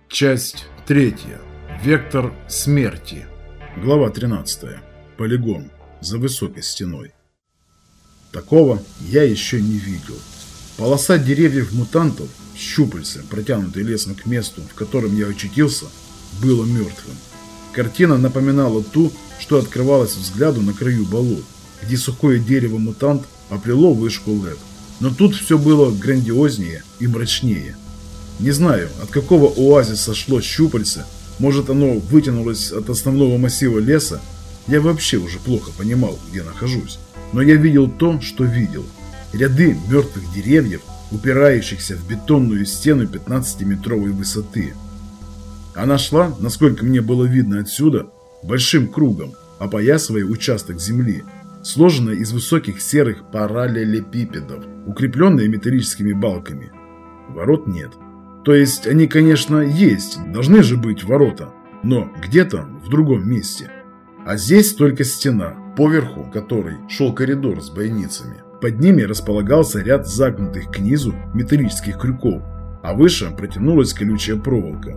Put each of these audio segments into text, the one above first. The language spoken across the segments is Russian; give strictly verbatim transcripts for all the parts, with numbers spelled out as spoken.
Часть третья. Вектор смерти. Глава тринадцатая. Полигон. За высокой стеной. Такого я еще не видел. Полоса деревьев-мутантов, щупальца, протянутые лесом к месту, в котором я очутился, было мертвым. Картина напоминала ту, что открывалась взгляду на краю болот, где сухое дерево-мутант оплело вышку ЛЭП. Но тут все было грандиознее и мрачнее. Не знаю, от какого оазиса шло щупальце, может, оно вытянулось от основного массива леса, я вообще уже плохо понимал, где нахожусь. Но я видел то, что видел. Ряды мертвых деревьев, упирающихся в бетонную стену пятнадцатиметровой высоты. Она шла, насколько мне было видно отсюда, большим кругом, опоясывая участок земли, сложенная из высоких серых параллелепипедов, укрепленная металлическими балками. Ворот нет. То есть они, конечно, есть, должны же быть ворота, но где-то в другом месте. А здесь только стена, поверху которой шел коридор с бойницами. Под ними располагался ряд загнутых к низу металлических крюков, а выше протянулась колючая проволока.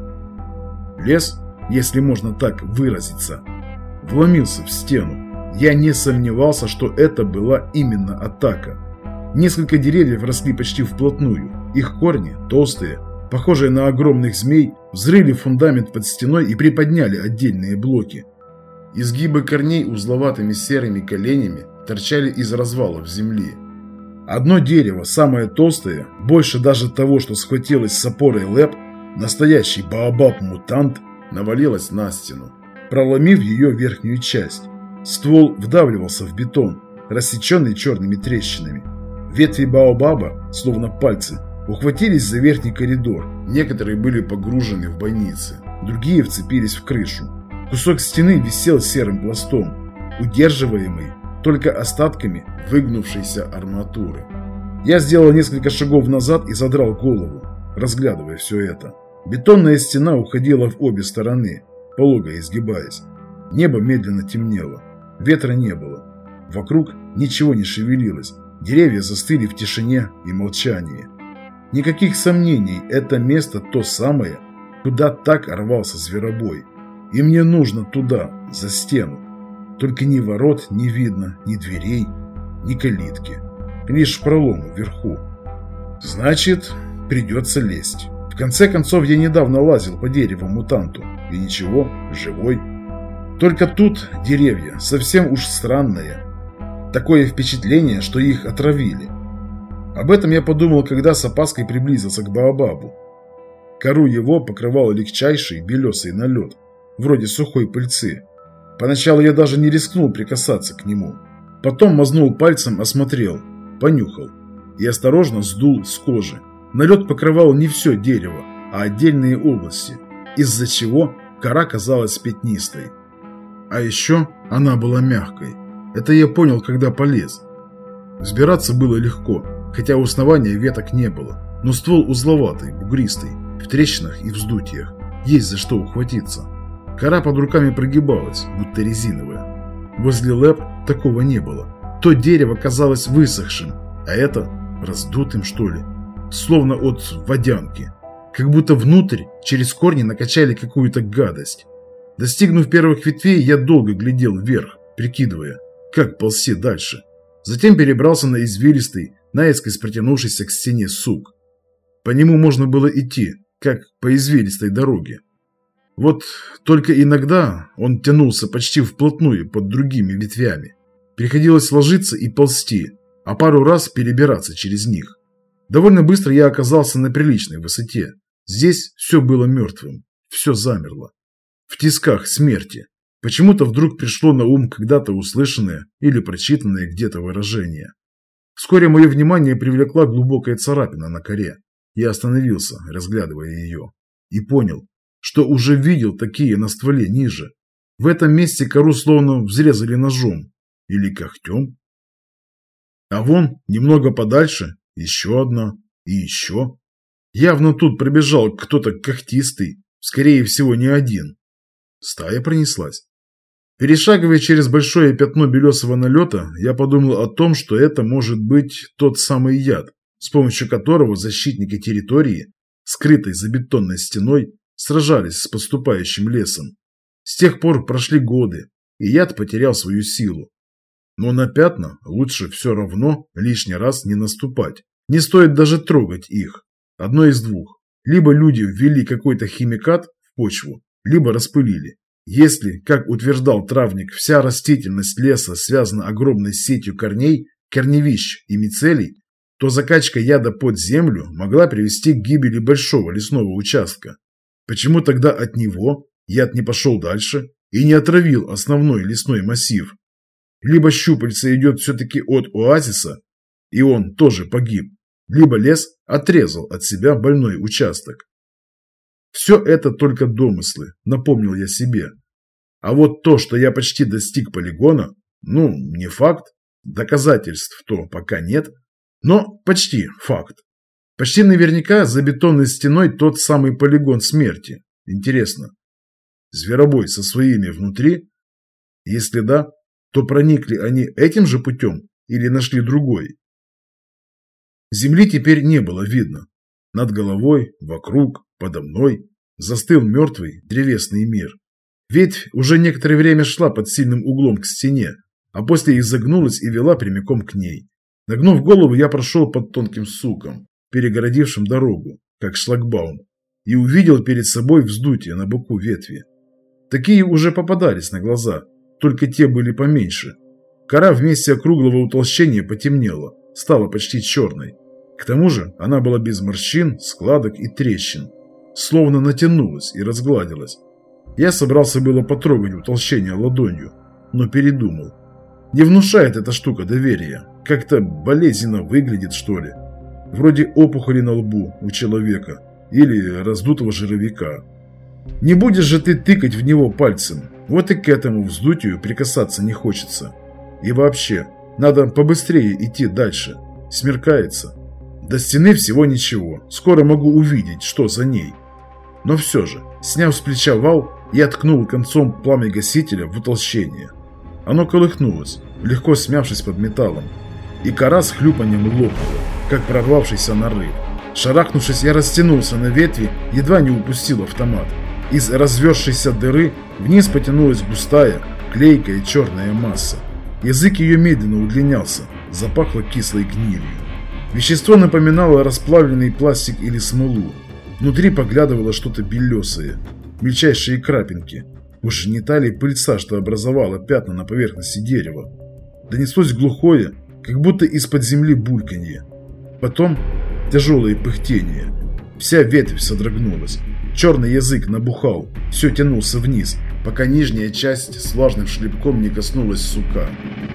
Лес, если можно так выразиться, вломился в стену. Я не сомневался, что это была именно атака. Несколько деревьев росли почти вплотную, их корни, толстые, похожие на огромных змей, взрыли фундамент под стеной и приподняли отдельные блоки. Изгибы корней узловатыми серыми коленями торчали из развалов земли. Одно дерево, самое толстое, больше даже того, что схватилось с опорой ЛЭП, настоящий баобаб-мутант, навалилось на стену, проломив ее верхнюю часть. Ствол вдавливался в бетон, рассеченный черными трещинами. Ветви баобаба, словно пальцы, ухватились за верхний коридор, некоторые были погружены в бойницы, другие вцепились в крышу. Кусок стены висел серым пластом, удерживаемый только остатками выгнувшейся арматуры. Я сделал несколько шагов назад и задрал голову, разглядывая все это. Бетонная стена уходила в обе стороны, полого изгибаясь. Небо медленно темнело, ветра не было. Вокруг ничего не шевелилось, деревья застыли в тишине и молчании. Никаких сомнений, это место то самое, куда так рвался зверобой. И мне нужно туда, за стену. Только ни ворот не видно, ни дверей, ни калитки. Лишь пролом вверху. Значит, придется лезть. В конце концов, я недавно лазил по дереву-мутанту. И ничего, живой. Только тут деревья совсем уж странные. Такое впечатление, что их отравили. Об этом я подумал, когда с опаской приблизился к баобабу. Кору его покрывал легчайший белесый налет, вроде сухой пыльцы. Поначалу я даже не рискнул прикасаться к нему. Потом мазнул пальцем, осмотрел, понюхал и осторожно сдул с кожи. Налет покрывал не все дерево, а отдельные области, из-за чего кора казалась пятнистой. А еще она была мягкой. Это я понял, когда полез. Взбираться было легко, хотя у основания веток не было, но ствол узловатый, бугристый, в трещинах и вздутиях, есть за что ухватиться. Кора под руками прогибалась, будто резиновая. Возле ЛЭП такого не было. То дерево казалось высохшим, а это раздутым, что ли, словно от водянки. Как будто внутрь через корни накачали какую-то гадость. Достигнув первых ветвей, я долго глядел вверх, прикидывая, как ползти дальше. Затем перебрался на извилистый, наискось протянувшийся к стене сук. По нему можно было идти, как по извилистой дороге. Вот только иногда он тянулся почти вплотную под другими ветвями. Приходилось ложиться и ползти, а пару раз перебираться через них. Довольно быстро я оказался на приличной высоте. Здесь все было мертвым, все замерло. В тисках смерти. Почему-то вдруг пришло на ум когда-то услышанное или прочитанное где-то выражение. Вскоре мое внимание привлекла глубокая царапина на коре. Я остановился, разглядывая ее, и понял, что уже видел такие на стволе ниже. В этом месте кору словно взрезали ножом или когтем. А вон, немного подальше, еще одна и еще. Явно тут пробежал кто-то когтистый, скорее всего не один. Стая пронеслась. Перешагивая через большое пятно белесого налета, я подумал о том, что это может быть тот самый яд, с помощью которого защитники территории, скрытой за бетонной стеной, сражались с подступающим лесом. С тех пор прошли годы, и яд потерял свою силу. Но на пятна лучше все равно лишний раз не наступать. Не стоит даже трогать их. Одно из двух. Либо люди ввели какой-то химикат в почву, либо распылили. Если, как утверждал травник, вся растительность леса связана огромной сетью корней, корневищ и мицелий, то закачка яда под землю могла привести к гибели большого лесного участка. Почему тогда от него яд не пошел дальше и не отравил основной лесной массив? Либо щупальце идет все-таки от оазиса, и он тоже погиб, либо лес отрезал от себя больной участок. Все это только домыслы, напомнил я себе. А вот то, что я почти достиг полигона, ну, не факт, доказательств то пока нет, но почти факт. Почти наверняка за бетонной стеной тот самый полигон смерти. Интересно, зверобой со своими внутри? Если да, то проникли они этим же путем или нашли другой? Земли теперь не было видно. Над головой, вокруг, подо мной застыл мертвый древесный мир. Ветвь уже некоторое время шла под сильным углом к стене, а после изогнулась и вела прямиком к ней. Нагнув голову, я прошел под тонким суком, перегородившим дорогу, как шлагбаум, и увидел перед собой вздутие на боку ветви. Такие уже попадались на глаза, только те были поменьше. Кора вместе округлого утолщения потемнела, стала почти черной. К тому же она была без морщин, складок и трещин, словно натянулась и разгладилась. Я собрался было потрогать утолщение ладонью, но передумал. Не внушает эта штука доверия, как-то болезненно выглядит, что ли. Вроде опухоли на лбу у человека или раздутого жировика. Не будешь же ты тыкать в него пальцем, вот и к этому вздутию прикасаться не хочется. И вообще, надо побыстрее идти дальше, смеркается. До стены всего ничего, скоро могу увидеть, что за ней. Но все же, сняв с плеча вал, я ткнул концом пламя-гасителя в утолщение. Оно колыхнулось, легко смявшись под металлом, и кора с хлюпанием лопнула, как прорвавшийся нарыв. Шарахнувшись, я растянулся на ветви, едва не упустил автомат. Из разверзшейся дыры вниз потянулась густая, клейкая черная масса. Язык ее медленно удлинялся, запахло кислой гнилью. Вещество напоминало расплавленный пластик или смолу. Внутри поглядывало что-то белесое, мельчайшие крапинки. Уж не та ли пыльца, что образовала пятна на поверхности дерева? Донеслось глухое, как будто из-под земли бульканье. Потом тяжелое пыхтение. Вся ветвь содрогнулась. Черный язык набухал, все тянулся вниз, пока нижняя часть с влажным шлепком не коснулась сука.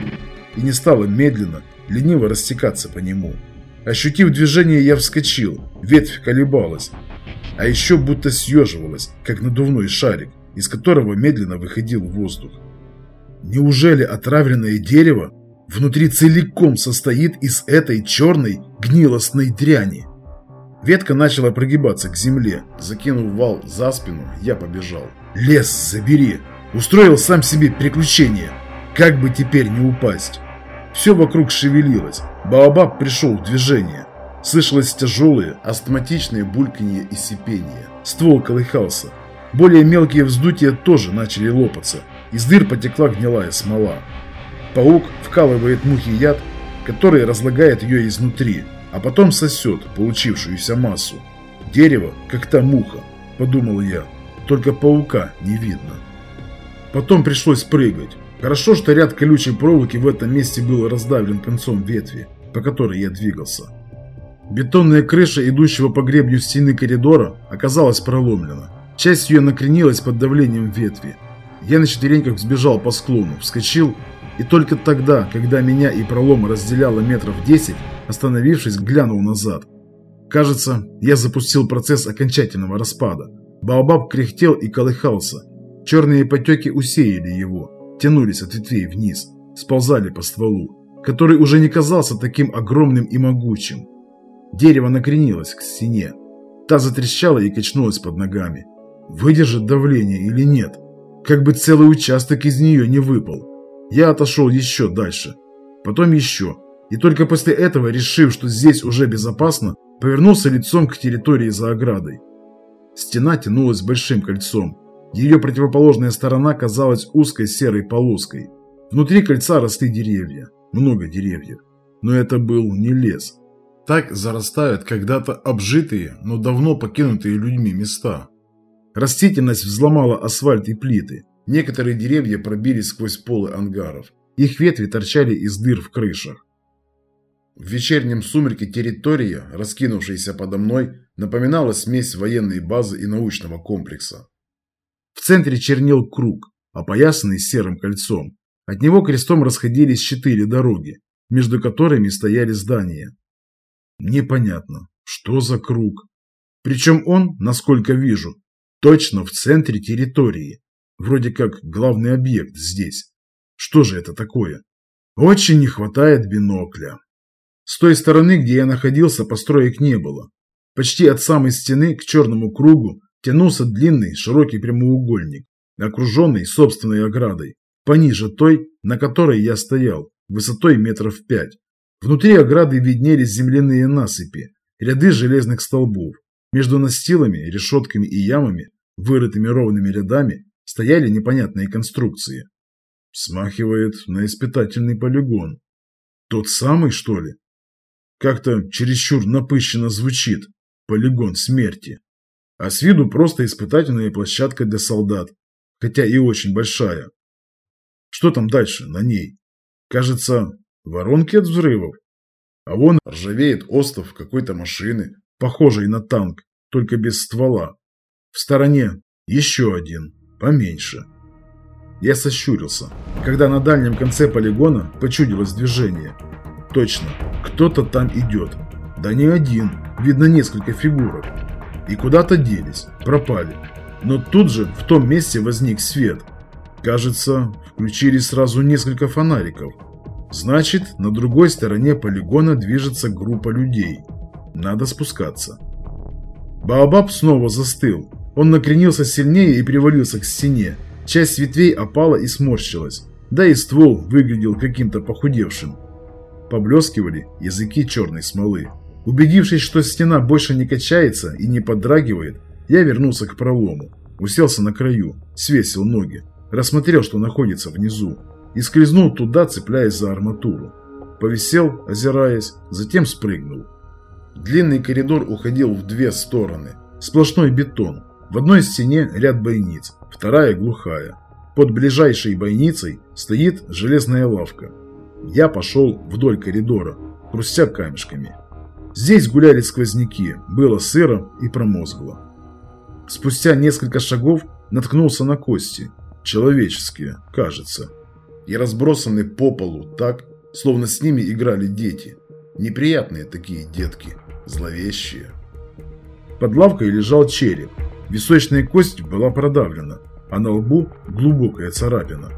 И не стала медленно, лениво растекаться по нему. Ощутив движение, я вскочил, ветвь колебалась, а еще будто съеживалась, как надувной шарик, из которого медленно выходил воздух. Неужели отравленное дерево внутри целиком состоит из этой черной гнилостной дряни? Ветка начала прогибаться к земле. Закинув вал за спину, я побежал. Лес забери! Устроил сам себе приключение. Как бы теперь не упасть? Все вокруг шевелилось. Баобаб пришел в движение. Слышалось тяжелое, астматичное бульканье и сипение. Ствол колыхался. Более мелкие вздутия тоже начали лопаться. Из дыр потекла гнилая смола. Паук вкалывает мухе яд, который разлагает ее изнутри, а потом сосет получившуюся массу. Дерево, как та муха, подумал я, только паука не видно. Потом пришлось прыгать. Хорошо, что ряд колючей проволоки в этом месте был раздавлен концом ветви, по которой я двигался. Бетонная крыша, идущего по гребню стены коридора, оказалась проломлена. Часть ее накренилась под давлением ветви. Я на четвереньках сбежал по склону, вскочил, и только тогда, когда меня и пролом разделяло метров десять, остановившись, глянул назад. Кажется, я запустил процесс окончательного распада. Баобаб кряхтел и колыхался. Черные потеки усеяли его, тянулись от ветвей вниз, сползали по стволу, который уже не казался таким огромным и могучим. Дерево накренилось к стене. Та затрещала и качнулась под ногами. Выдержит давление или нет? Как бы целый участок из нее не выпал. Я отошел еще дальше, потом еще, и только после этого, решив, что здесь уже безопасно, повернулся лицом к территории за оградой. Стена тянулась большим кольцом. Ее противоположная сторона казалась узкой серой полоской. Внутри кольца росли деревья. Много деревьев. Но это был не лес. Так зарастают когда-то обжитые, но давно покинутые людьми места. Растительность взломала асфальт и плиты. Некоторые деревья пробились сквозь полы ангаров. Их ветви торчали из дыр в крышах. В вечернем сумерке территория, раскинувшаяся подо мной, напоминала смесь военной базы и научного комплекса. В центре чернел круг, опоясанный серым кольцом. От него крестом расходились четыре дороги, между которыми стояли здания. Непонятно, что за круг. Причем он, насколько вижу, точно в центре территории. Вроде как главный объект здесь. Что же это такое? Очень не хватает бинокля. С той стороны, где я находился, построек не было. Почти от самой стены к черному кругу тянулся длинный широкий прямоугольник, окруженный собственной оградой, пониже той, на которой я стоял, высотой метров пять. Внутри ограды виднелись земляные насыпи, ряды железных столбов. Между настилами, решетками и ямами, вырытыми ровными рядами, стояли непонятные конструкции. Смахивает на испытательный полигон. Тот самый, что ли? Как-то чересчур напыщенно звучит. Полигон смерти. А с виду просто испытательная площадка для солдат, хотя и очень большая. Что там дальше на ней? Кажется, воронки от взрывов. А вон ржавеет остов какой-то машины, похожей на танк, только без ствола. В стороне еще один, поменьше. Я сощурился, когда на дальнем конце полигона почудилось движение. Точно, кто-то там идет. Да не один, видно несколько фигурок. И куда-то делись, пропали. Но тут же в том месте возник свет. Кажется, включили сразу несколько фонариков. Значит, на другой стороне полигона движется группа людей. Надо спускаться. Баобаб снова застыл. Он накренился сильнее и привалился к стене. Часть ветвей опала и сморщилась. Да и ствол выглядел каким-то похудевшим. Поблескивали языки черной смолы. Убедившись, что стена больше не качается и не подрагивает, я вернулся к пролому. Уселся на краю, свесил ноги. Рассмотрел, что находится внизу. И скользнул туда, цепляясь за арматуру. Повисел, озираясь, затем спрыгнул. Длинный коридор уходил в две стороны. Сплошной бетон. В одной стене ряд бойниц, вторая глухая. Под ближайшей бойницей стоит железная лавка. Я пошел вдоль коридора, хрустя камешками. Здесь гуляли сквозняки, было сыро и промозгло. Спустя несколько шагов наткнулся на кости. Человеческие, кажется. И разбросаны по полу так, словно с ними играли дети. Неприятные такие детки, зловещие. Под лавкой лежал череп. Височная кость была продавлена, а на лбу глубокая царапина.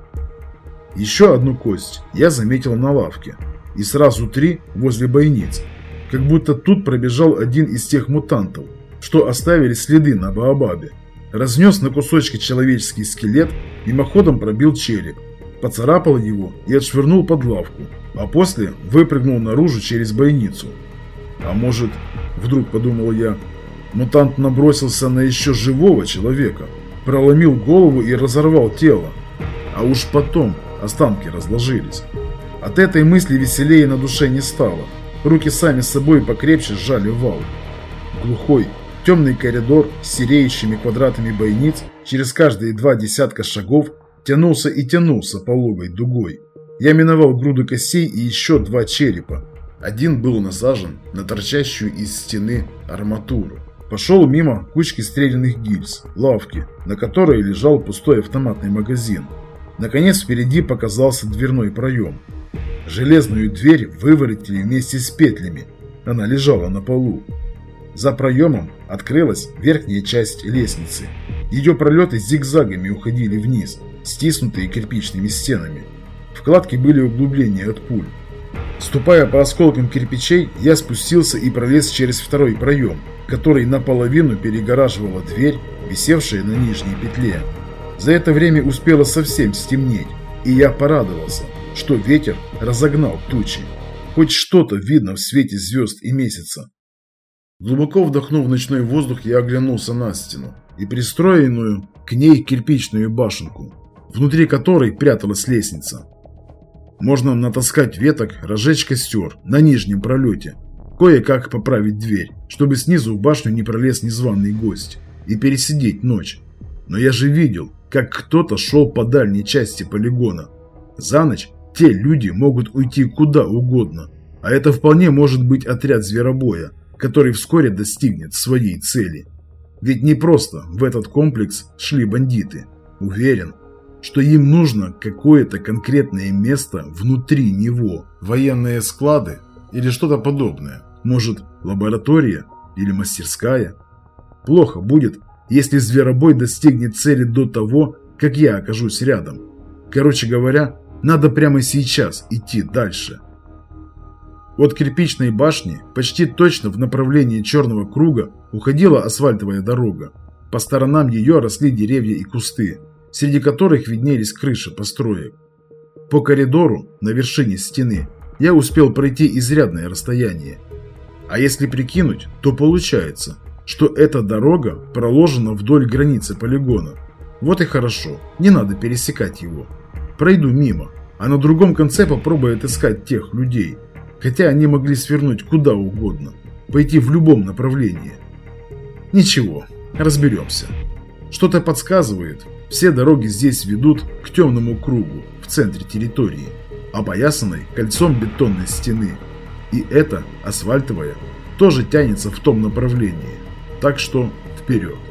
Еще одну кость я заметил на лавке. И сразу три возле бойниц. Как будто тут пробежал один из тех мутантов, что оставили следы на Баобабе. Разнес на кусочки человеческий скелет, мимоходом пробил череп. Поцарапал его и отшвырнул под лавку, а после выпрыгнул наружу через бойницу. А может, вдруг подумал я, мутант набросился на еще живого человека, проломил голову и разорвал тело. А уж потом останки разложились. От этой мысли веселее на душе не стало. Руки сами собой покрепче сжали вал. Глухой, темный коридор с сереющими квадратами бойниц через каждые два десятка шагов тянулся и тянулся пологой дугой. Я миновал груду костей и еще два черепа. Один был насажен на торчащую из стены арматуру. Пошел мимо кучки стрелянных гильз, лавки, на которой лежал пустой автоматный магазин. Наконец впереди показался дверной проем. Железную дверь выворотили вместе с петлями. Она лежала на полу. За проемом открылась верхняя часть лестницы. Ее пролеты зигзагами уходили вниз, стиснутые кирпичными стенами. Вкладки были углубления от пуль. Ступая по осколкам кирпичей, я спустился и пролез через второй проем, который наполовину перегораживала дверь, висевшая на нижней петле. За это время успело совсем стемнеть, и я порадовался, что ветер разогнал тучи. Хоть что-то видно в свете звезд и месяца. Глубоко вдохнув ночной воздух, я оглянулся на стену и пристроенную к ней кирпичную башенку, внутри которой пряталась лестница. Можно натаскать веток, разжечь костер на нижнем пролете, кое-как поправить дверь, чтобы снизу в башню не пролез незваный гость, и пересидеть ночь. Но я же видел, как кто-то шел по дальней части полигона. За ночь те люди могут уйти куда угодно, а это вполне может быть отряд зверобоя, который вскоре достигнет своей цели. Ведь не просто в этот комплекс шли бандиты. Уверен, что им нужно какое-то конкретное место внутри него. Военные склады или что-то подобное. Может, лаборатория или мастерская. Плохо будет, если зверобой достигнет цели до того, как я окажусь рядом. Короче говоря, надо прямо сейчас идти дальше. От кирпичной башни почти точно в направлении Черного круга уходила асфальтовая дорога. По сторонам ее росли деревья и кусты, среди которых виднелись крыши построек. По коридору на вершине стены я успел пройти изрядное расстояние. А если прикинуть, то получается, что эта дорога проложена вдоль границы полигона. Вот и хорошо, не надо пересекать его. Пройду мимо, а на другом конце попробую отыскать тех людей. Хотя они могли свернуть куда угодно, пойти в любом направлении. Ничего, разберемся. Что-то подсказывает, все дороги здесь ведут к темному кругу в центре территории, опоясанной кольцом бетонной стены. И эта, асфальтовая, тоже тянется в том направлении. Так что вперед.